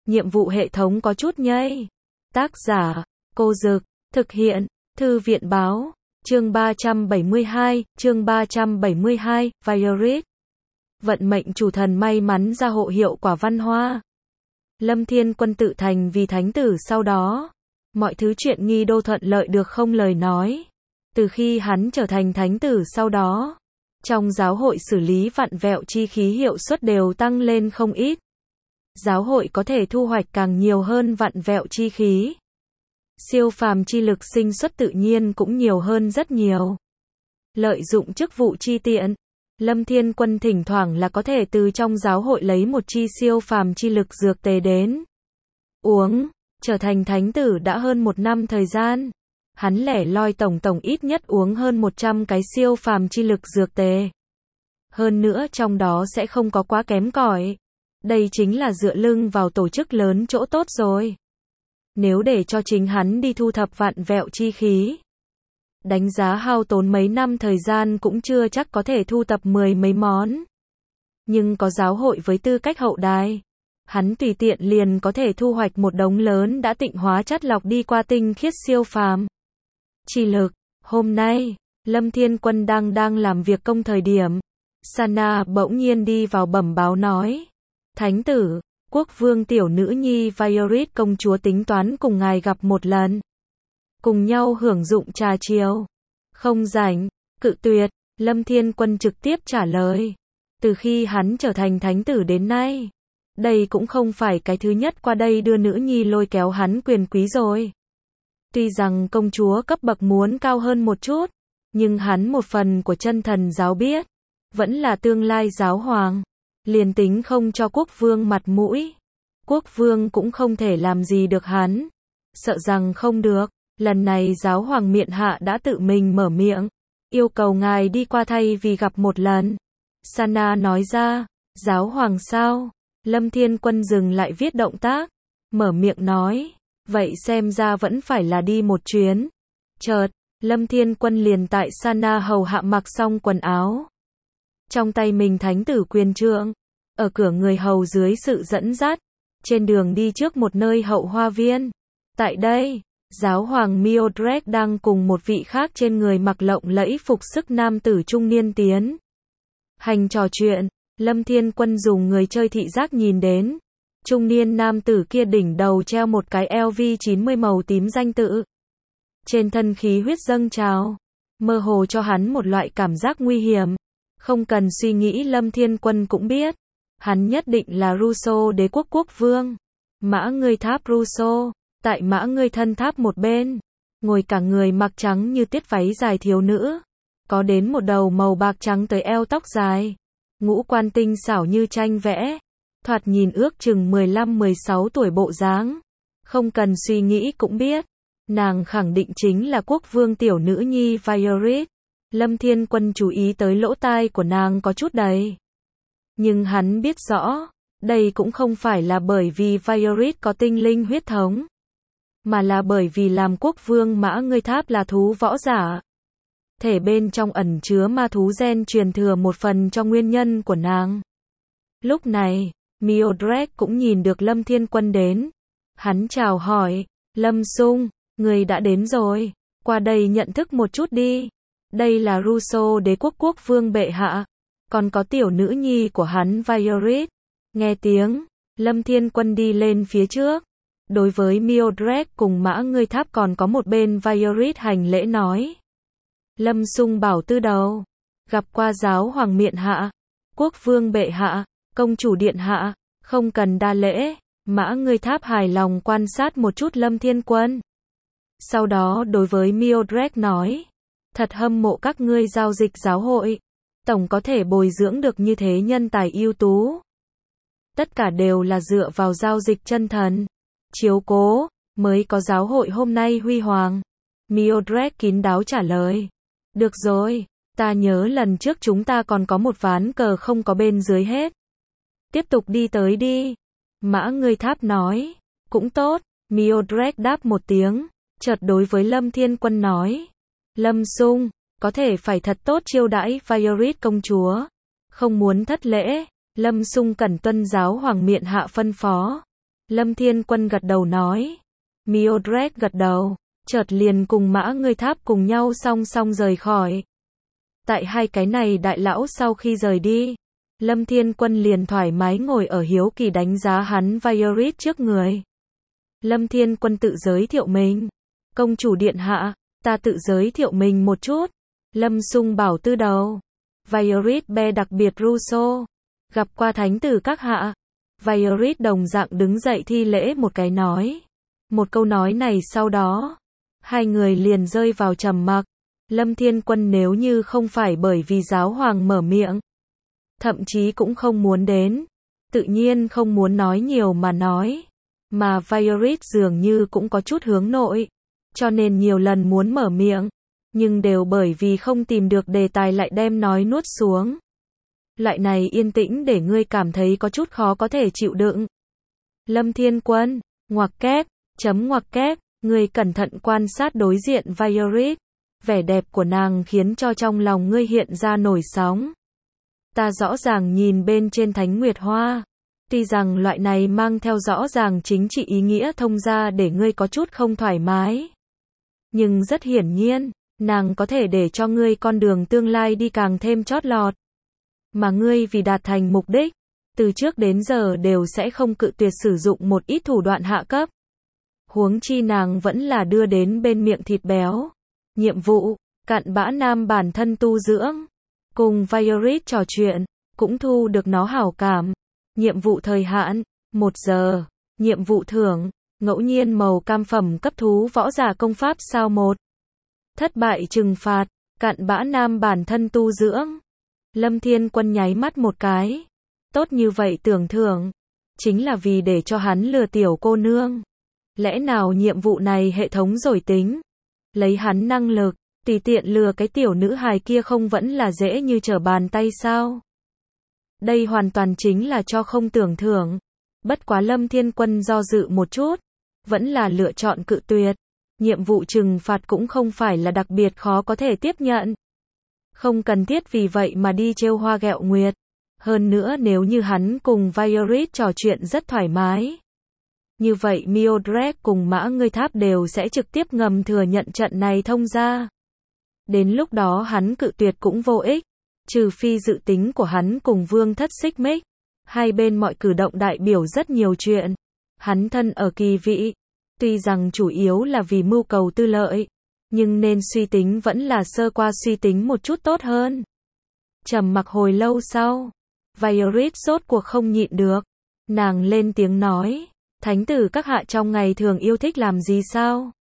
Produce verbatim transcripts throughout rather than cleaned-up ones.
nhiệm vụ hệ thống có chút nhây. Tác giả, Cô Dực, thực hiện, Thư viện Báo, chương ba trăm bảy mươi hai, chương ba trăm bảy mươi hai, Violet. Vận mệnh chủ thần may mắn ra hộ hiệu quả văn hoa. Lâm Thiên Quân tự thành vì thánh tử sau đó. Mọi thứ chuyện nghi đô thuận lợi được không lời nói. Từ khi hắn trở thành thánh tử sau đó, trong giáo hội xử lý vặn vẹo chi khí hiệu suất đều tăng lên không ít. Giáo hội có thể thu hoạch càng nhiều hơn vặn vẹo chi khí. Siêu phàm chi lực sinh xuất tự nhiên cũng nhiều hơn rất nhiều. Lợi dụng chức vụ chi tiện, Lâm Thiên Quân thỉnh thoảng là có thể từ trong giáo hội lấy một chi siêu phàm chi lực dược tề đến uống. Trở thành thánh tử đã hơn một năm thời gian. Hắn lẻ loi tổng tổng ít nhất uống hơn một trăm cái siêu phàm chi lực dược tề. Hơn nữa trong đó sẽ không có quá kém cỏi. Đây chính là dựa lưng vào tổ chức lớn chỗ tốt rồi. Nếu để cho chính hắn đi thu thập vặn vẹo chi khí, đánh giá hao tốn mấy năm thời gian cũng chưa chắc có thể thu tập mười mấy món. Nhưng có giáo hội với tư cách hậu đài, hắn tùy tiện liền có thể thu hoạch một đống lớn đã tịnh hóa chất lọc đi qua tinh khiết siêu phàm chi lực. Hôm nay, Lâm Thiên Quân đang đang làm việc công thời điểm, Sana bỗng nhiên đi vào bẩm báo nói: Thánh tử, quốc vương tiểu nữ nhi Violet công chúa tính toán cùng ngài gặp một lần. Cùng nhau hưởng dụng trà chiều. Không rảnh, cự tuyệt, Lâm Thiên Quân trực tiếp trả lời. Từ khi hắn trở thành thánh tử đến nay, đây cũng không phải cái thứ nhất qua đây đưa nữ nhi lôi kéo hắn quyền quý rồi. Tuy rằng công chúa cấp bậc muốn cao hơn một chút, nhưng hắn một phần của chân thần giáo biết, vẫn là tương lai giáo hoàng. Liền tính không cho quốc vương mặt mũi, quốc vương cũng không thể làm gì được hắn. Sợ rằng không được, lần này giáo hoàng miện hạ đã tự mình mở miệng, yêu cầu ngài đi qua thay vì gặp một lần. Sana nói ra, giáo hoàng sao? Lâm Thiên Quân dừng lại viết động tác, mở miệng nói, vậy xem ra vẫn phải là đi một chuyến. Chợt, Lâm Thiên Quân liền tại Sana hầu hạ mặc xong quần áo. Trong tay mình thánh tử quyền trượng, ở cửa người hầu dưới sự dẫn dắt, trên đường đi trước một nơi hậu hoa viên. Tại đây, giáo hoàng Mildred đang cùng một vị khác trên người mặc lộng lẫy phục sức nam tử trung niên tiến hành trò chuyện. Lâm Thiên Quân dùng người chơi thị giác nhìn đến, trung niên nam tử kia đỉnh đầu treo một cái L V chín mươi màu tím danh tự. Trên thân khí huyết dâng trào, mơ hồ cho hắn một loại cảm giác nguy hiểm. Không cần suy nghĩ Lâm Thiên Quân cũng biết, hắn nhất định là Russo đế quốc quốc vương. Mã ngươi tháp Russo, tại mã ngươi thân tháp một bên, ngồi cả người mặc trắng như tiết váy dài thiếu nữ, có đến một đầu màu bạc trắng tới eo tóc dài, ngũ quan tinh xảo như tranh vẽ, thoạt nhìn ước chừng mười lăm mười sáu tuổi bộ dáng. Không cần suy nghĩ cũng biết, nàng khẳng định chính là quốc vương tiểu nữ nhi Violet. Lâm Thiên Quân chú ý tới lỗ tai của nàng có chút đầy. Nhưng hắn biết rõ, đây cũng không phải là bởi vì Violet có tinh linh huyết thống, mà là bởi vì làm quốc vương mã ngươi tháp là thú võ giả. Thể bên trong ẩn chứa ma thú gen truyền thừa một phần cho nguyên nhân của nàng. Lúc này, Mildred cũng nhìn được Lâm Thiên Quân đến. Hắn chào hỏi, Lâm Sung, người đã đến rồi, qua đây nhận thức một chút đi. Đây là Russo đế quốc quốc vương bệ hạ, còn có tiểu nữ nhi của hắn Violet. Nghe tiếng, Lâm Thiên Quân đi lên phía trước. Đối với Mildred cùng mã ngươi tháp còn có một bên Violet hành lễ nói. Lâm Sung bảo tư đầu, gặp qua giáo hoàng miện hạ, quốc vương bệ hạ, công chủ điện hạ, không cần đa lễ. Mã ngươi tháp hài lòng quan sát một chút Lâm Thiên Quân. Sau đó đối với Mildred nói, thật hâm mộ các ngươi giao dịch giáo hội, tổng có thể bồi dưỡng được như thế nhân tài ưu tú. Tất cả đều là dựa vào giao dịch chân thần, chiếu cố, mới có giáo hội hôm nay huy hoàng. Mildred kín đáo trả lời. Được rồi, ta nhớ lần trước chúng ta còn có một ván cờ không có bên dưới hết. Tiếp tục đi tới đi. Mã ngươi tháp nói. Cũng tốt, Mildred đáp một tiếng, chợt đối với Lâm Thiên Quân nói. Lâm Sung, có thể phải thật tốt chiêu đãi Violet công chúa. Không muốn thất lễ, Lâm Sung cần tuân giáo hoàng miện hạ phân phó. Lâm Thiên Quân gật đầu nói. Mildred gật đầu, chợt liền cùng Mã Ngươi Tháp cùng nhau song song rời khỏi. Tại hai cái này đại lão sau khi rời đi, Lâm Thiên Quân liền thoải mái ngồi ở hiếu kỳ đánh giá hắn Violet trước người. Lâm Thiên Quân tự giới thiệu mình. Công chủ điện hạ, ta tự giới thiệu mình một chút. Lâm Sung bảo tư đầu. Violet be đặc biệt Rousseau. Gặp qua thánh tử các hạ. Violet đồng dạng đứng dậy thi lễ một cái nói. Một câu nói này sau đó, hai người liền rơi vào trầm mặc. Lâm Thiên Quân nếu như không phải bởi vì giáo hoàng mở miệng, thậm chí cũng không muốn đến, tự nhiên không muốn nói nhiều mà nói. Mà Violet dường như cũng có chút hướng nội, cho nên nhiều lần muốn mở miệng, nhưng đều bởi vì không tìm được đề tài lại đem nói nuốt xuống. Loại này yên tĩnh để ngươi cảm thấy có chút khó có thể chịu đựng. Lâm Thiên Quân, ngoặc kép, chấm ngoặc kép, ngươi cẩn thận quan sát đối diện Violet. Vẻ đẹp của nàng khiến cho trong lòng ngươi hiện ra nổi sóng. Ta rõ ràng nhìn bên trên Thánh Nguyệt Hoa. Tuy rằng loại này mang theo rõ ràng chính trị ý nghĩa thông ra để ngươi có chút không thoải mái. Nhưng rất hiển nhiên, nàng có thể để cho ngươi con đường tương lai đi càng thêm chót lọt. Mà ngươi vì đạt thành mục đích, từ trước đến giờ đều sẽ không cự tuyệt sử dụng một ít thủ đoạn hạ cấp. Huống chi nàng vẫn là đưa đến bên miệng thịt béo. Nhiệm vụ, cặn bã nam bản thân tu dưỡng. Cùng Violet trò chuyện, cũng thu được nó hảo cảm. Nhiệm vụ thời hạn, một giờ. Nhiệm vụ thưởng, ngẫu nhiên màu cam phẩm cấp thú võ giả công pháp sao một. Thất bại trừng phạt, cặn bã nam bản thân tu dưỡng. Lâm Thiên Quân nháy mắt một cái. Tốt như vậy tưởng thưởng, chính là vì để cho hắn lừa tiểu cô nương. Lẽ nào nhiệm vụ này hệ thống rồi tính? Lấy hắn năng lực, tùy tiện lừa cái tiểu nữ hài kia không vẫn là dễ như trở bàn tay sao? Đây hoàn toàn chính là cho không tưởng thưởng. Bất quá Lâm Thiên Quân do dự một chút, vẫn là lựa chọn cự tuyệt. Nhiệm vụ trừng phạt cũng không phải là đặc biệt khó có thể tiếp nhận. Không cần thiết vì vậy mà đi trêu hoa ghẹo nguyệt. Hơn nữa nếu như hắn cùng Violet trò chuyện rất thoải mái, như vậy Mildred cùng Mã Ngươi Tháp đều sẽ trực tiếp ngầm thừa nhận trận này thông ra. Đến lúc đó hắn cự tuyệt cũng vô ích, trừ phi dự tính của hắn cùng Vương Thất xích mích. Hai bên mọi cử động đại biểu rất nhiều chuyện. Hắn thân ở kỳ vị, tuy rằng chủ yếu là vì mưu cầu tư lợi, nhưng nên suy tính vẫn là sơ qua suy tính một chút tốt hơn. Trầm mặc hồi lâu sau, Violet rốt cuộc không nhịn được. Nàng lên tiếng nói. Thánh tử các hạ trong ngày thường yêu thích làm gì sao?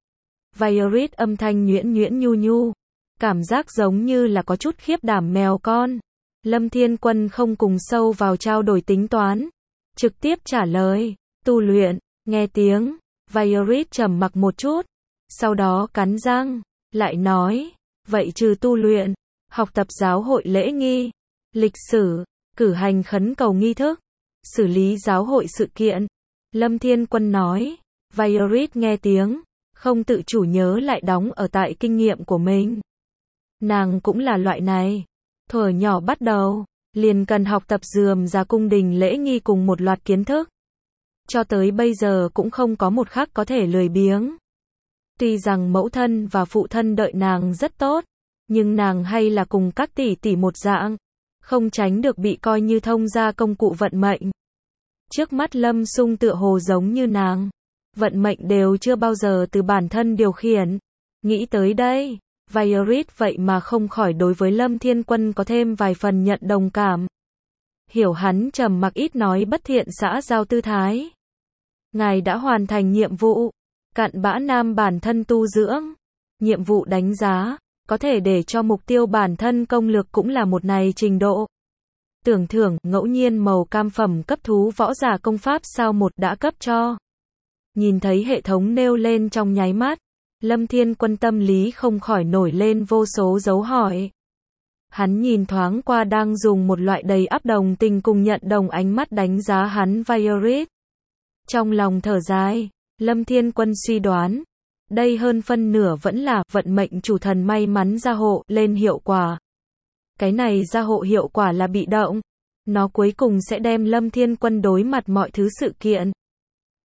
Violet âm thanh nhuyễn nhuyễn nhu nhu. Cảm giác giống như là có chút khiếp đảm mèo con. Lâm Thiên Quân không cùng sâu vào trao đổi tính toán. Trực tiếp trả lời. Tu luyện, nghe tiếng. Violet trầm mặc một chút. Sau đó cắn răng. Lại nói. Vậy trừ tu luyện, học tập giáo hội lễ nghi, lịch sử, cử hành khấn cầu nghi thức, xử lý giáo hội sự kiện. Lâm Thiên Quân nói. Violet nghe tiếng, không tự chủ nhớ lại đóng ở tại kinh nghiệm của mình. Nàng cũng là loại này. Thuở nhỏ bắt đầu, liền cần học tập rườm rà cung đình lễ nghi cùng một loạt kiến thức. Cho tới bây giờ cũng không có một khắc có thể lười biếng. Tuy rằng mẫu thân và phụ thân đợi nàng rất tốt, nhưng nàng hay là cùng các tỷ tỷ một dạng, không tránh được bị coi như thông gia công cụ vận mệnh. Trước mắt Lâm Sung tựa hồ giống như nàng, vận mệnh đều chưa bao giờ từ bản thân điều khiển. Nghĩ tới đây, Violet vậy mà không khỏi đối với Lâm Thiên Quân có thêm vài phần nhận đồng cảm. Hiểu hắn trầm mặc ít nói bất thiện xã giao tư thái. Ngài đã hoàn thành nhiệm vụ, cặn bã nam bản thân tu dưỡng. Nhiệm vụ đánh giá, có thể để cho mục tiêu bản thân công lược cũng là một này trình độ. Tưởng thưởng, ngẫu nhiên màu cam phẩm cấp thú võ giả công pháp sao một đã cấp cho. Nhìn thấy hệ thống nêu lên trong nháy mắt, Lâm Thiên Quân tâm lý không khỏi nổi lên vô số dấu hỏi. Hắn nhìn thoáng qua đang dùng một loại đầy ắp đồng tình cùng nhận đồng ánh mắt đánh giá hắn Violet. Trong lòng thở dài, Lâm Thiên Quân suy đoán, đây hơn phân nửa vẫn là vận mệnh chủ thần may mắn gia hộ lên hiệu quả. Cái này gia hộ hiệu quả là bị động, nó cuối cùng sẽ đem Lâm Thiên Quân đối mặt mọi thứ sự kiện.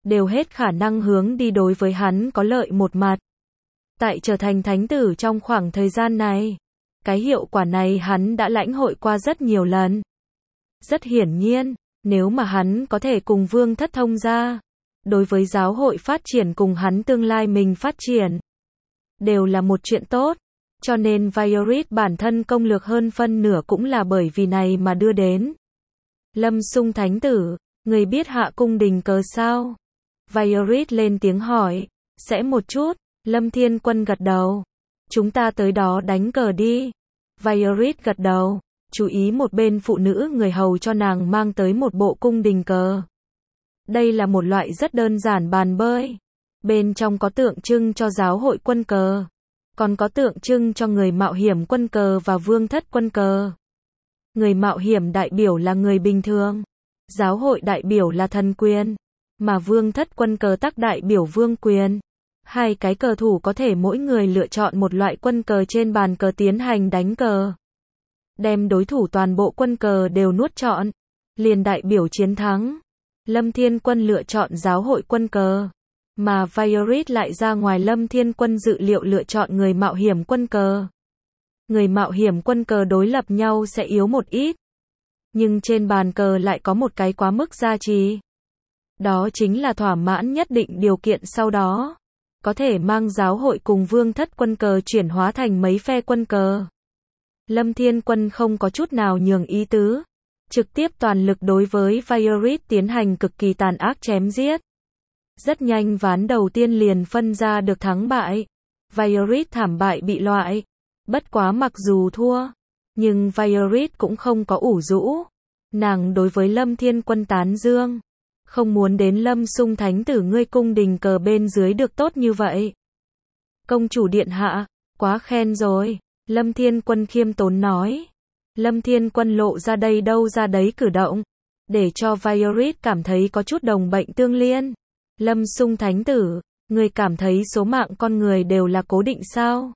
đều hết khả năng hướng đi đối với hắn có lợi một mặt. Tại trở thành thánh tử trong khoảng thời gian này, cái hiệu quả này hắn đã lãnh hội qua rất nhiều lần. Rất hiển nhiên, nếu mà hắn có thể cùng Vương Thất thông gia, đối với giáo hội phát triển cùng hắn tương lai mình phát triển, đều là một chuyện tốt. Cho nên Violet bản thân công lược hơn phân nửa cũng là bởi vì này mà đưa đến. Lâm Sung thánh tử, người biết hạ cung đình cờ sao? Violet lên tiếng hỏi. Sẽ một chút. Lâm Thiên Quân gật đầu. Chúng ta tới đó đánh cờ đi. Violet gật đầu. Chú ý một bên phụ nữ người hầu cho nàng mang tới một bộ cung đình cờ. Đây là một loại rất đơn giản bàn bơi. Bên trong có tượng trưng cho giáo hội quân cờ. Còn có tượng trưng cho người mạo hiểm quân cờ và Vương Thất quân cờ. Người mạo hiểm đại biểu là người bình thường. Giáo hội đại biểu là thần quyền. Mà Vương Thất quân cờ tắc đại biểu vương quyền. Hai cái cờ thủ có thể mỗi người lựa chọn một loại quân cờ trên bàn cờ tiến hành đánh cờ. Đem đối thủ toàn bộ quân cờ đều nuốt trọn, liền đại biểu chiến thắng. Lâm Thiên Quân lựa chọn giáo hội quân cờ, mà Violet lại ra ngoài Lâm Thiên Quân dự liệu lựa chọn người mạo hiểm quân cờ. Người mạo hiểm quân cờ đối lập nhau sẽ yếu một ít, nhưng trên bàn cờ lại có một cái quá mức gia trì. Đó chính là thỏa mãn nhất định điều kiện sau đó, có thể mang giáo hội cùng Vương Thất quân cờ chuyển hóa thành mấy phe quân cờ. Lâm Thiên Quân không có chút nào nhường ý tứ, trực tiếp toàn lực đối với Violet tiến hành cực kỳ tàn ác chém giết. Rất nhanh ván đầu tiên liền phân ra được thắng bại. Violet thảm bại bị loại. Bất quá mặc dù thua, nhưng Violet cũng không có ủ rũ. Nàng đối với Lâm Thiên Quân tán dương. Không muốn đến Lâm Sung thánh tử ngươi cung đình cờ bên dưới được tốt như vậy. Công chủ điện hạ, quá khen rồi. Lâm Thiên Quân khiêm tốn nói. Lâm Thiên Quân lộ ra đây đâu ra đấy cử động, để cho Violet cảm thấy có chút đồng bệnh tương liên. Lâm Sung thánh tử, người cảm thấy số mạng con người đều là cố định sao?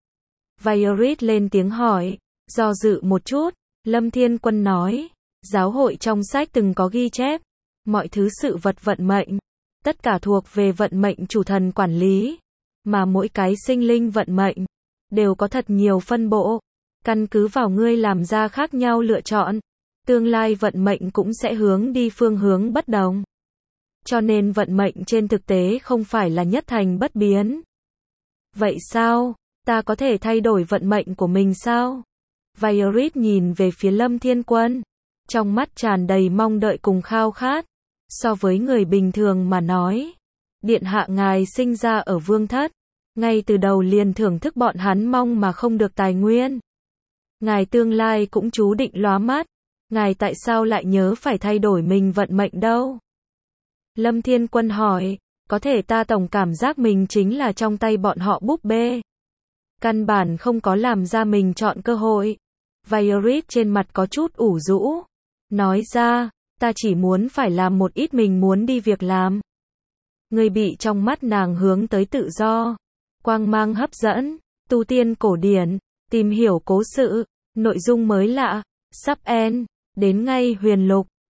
Violet lên tiếng hỏi. Do dự một chút, Lâm Thiên Quân nói. Giáo hội trong sách từng có ghi chép. Mọi thứ sự vật vận mệnh, tất cả thuộc về vận mệnh chủ thần quản lý. Mà mỗi cái sinh linh vận mệnh, đều có thật nhiều phân bộ. Căn cứ vào ngươi làm ra khác nhau lựa chọn, tương lai vận mệnh cũng sẽ hướng đi phương hướng bất đồng. Cho nên vận mệnh trên thực tế không phải là nhất thành bất biến. Vậy sao? Ta có thể thay đổi vận mệnh của mình sao? Violet nhìn về phía Lâm Thiên Quân, trong mắt tràn đầy mong đợi cùng khao khát. So với người bình thường mà nói, điện hạ ngài sinh ra ở Vương Thất, ngay từ đầu liền thưởng thức bọn hắn mong mà không được tài nguyên. Ngài tương lai cũng chú định lóa mắt, ngài tại sao lại nhớ phải thay đổi mình vận mệnh đâu? Lâm Thiên Quân hỏi. Có thể ta tổng cảm giác mình chính là trong tay bọn họ búp bê, căn bản không có làm ra mình chọn cơ hội. Violet trên mặt có chút ủ rũ, nói ra, ta chỉ muốn phải làm một ít mình muốn đi việc làm. Người bị trong mắt nàng hướng tới tự do, quang mang hấp dẫn, tu tiên cổ điển, tìm hiểu cố sự, nội dung mới lạ, sắp end, đến ngay huyền lục.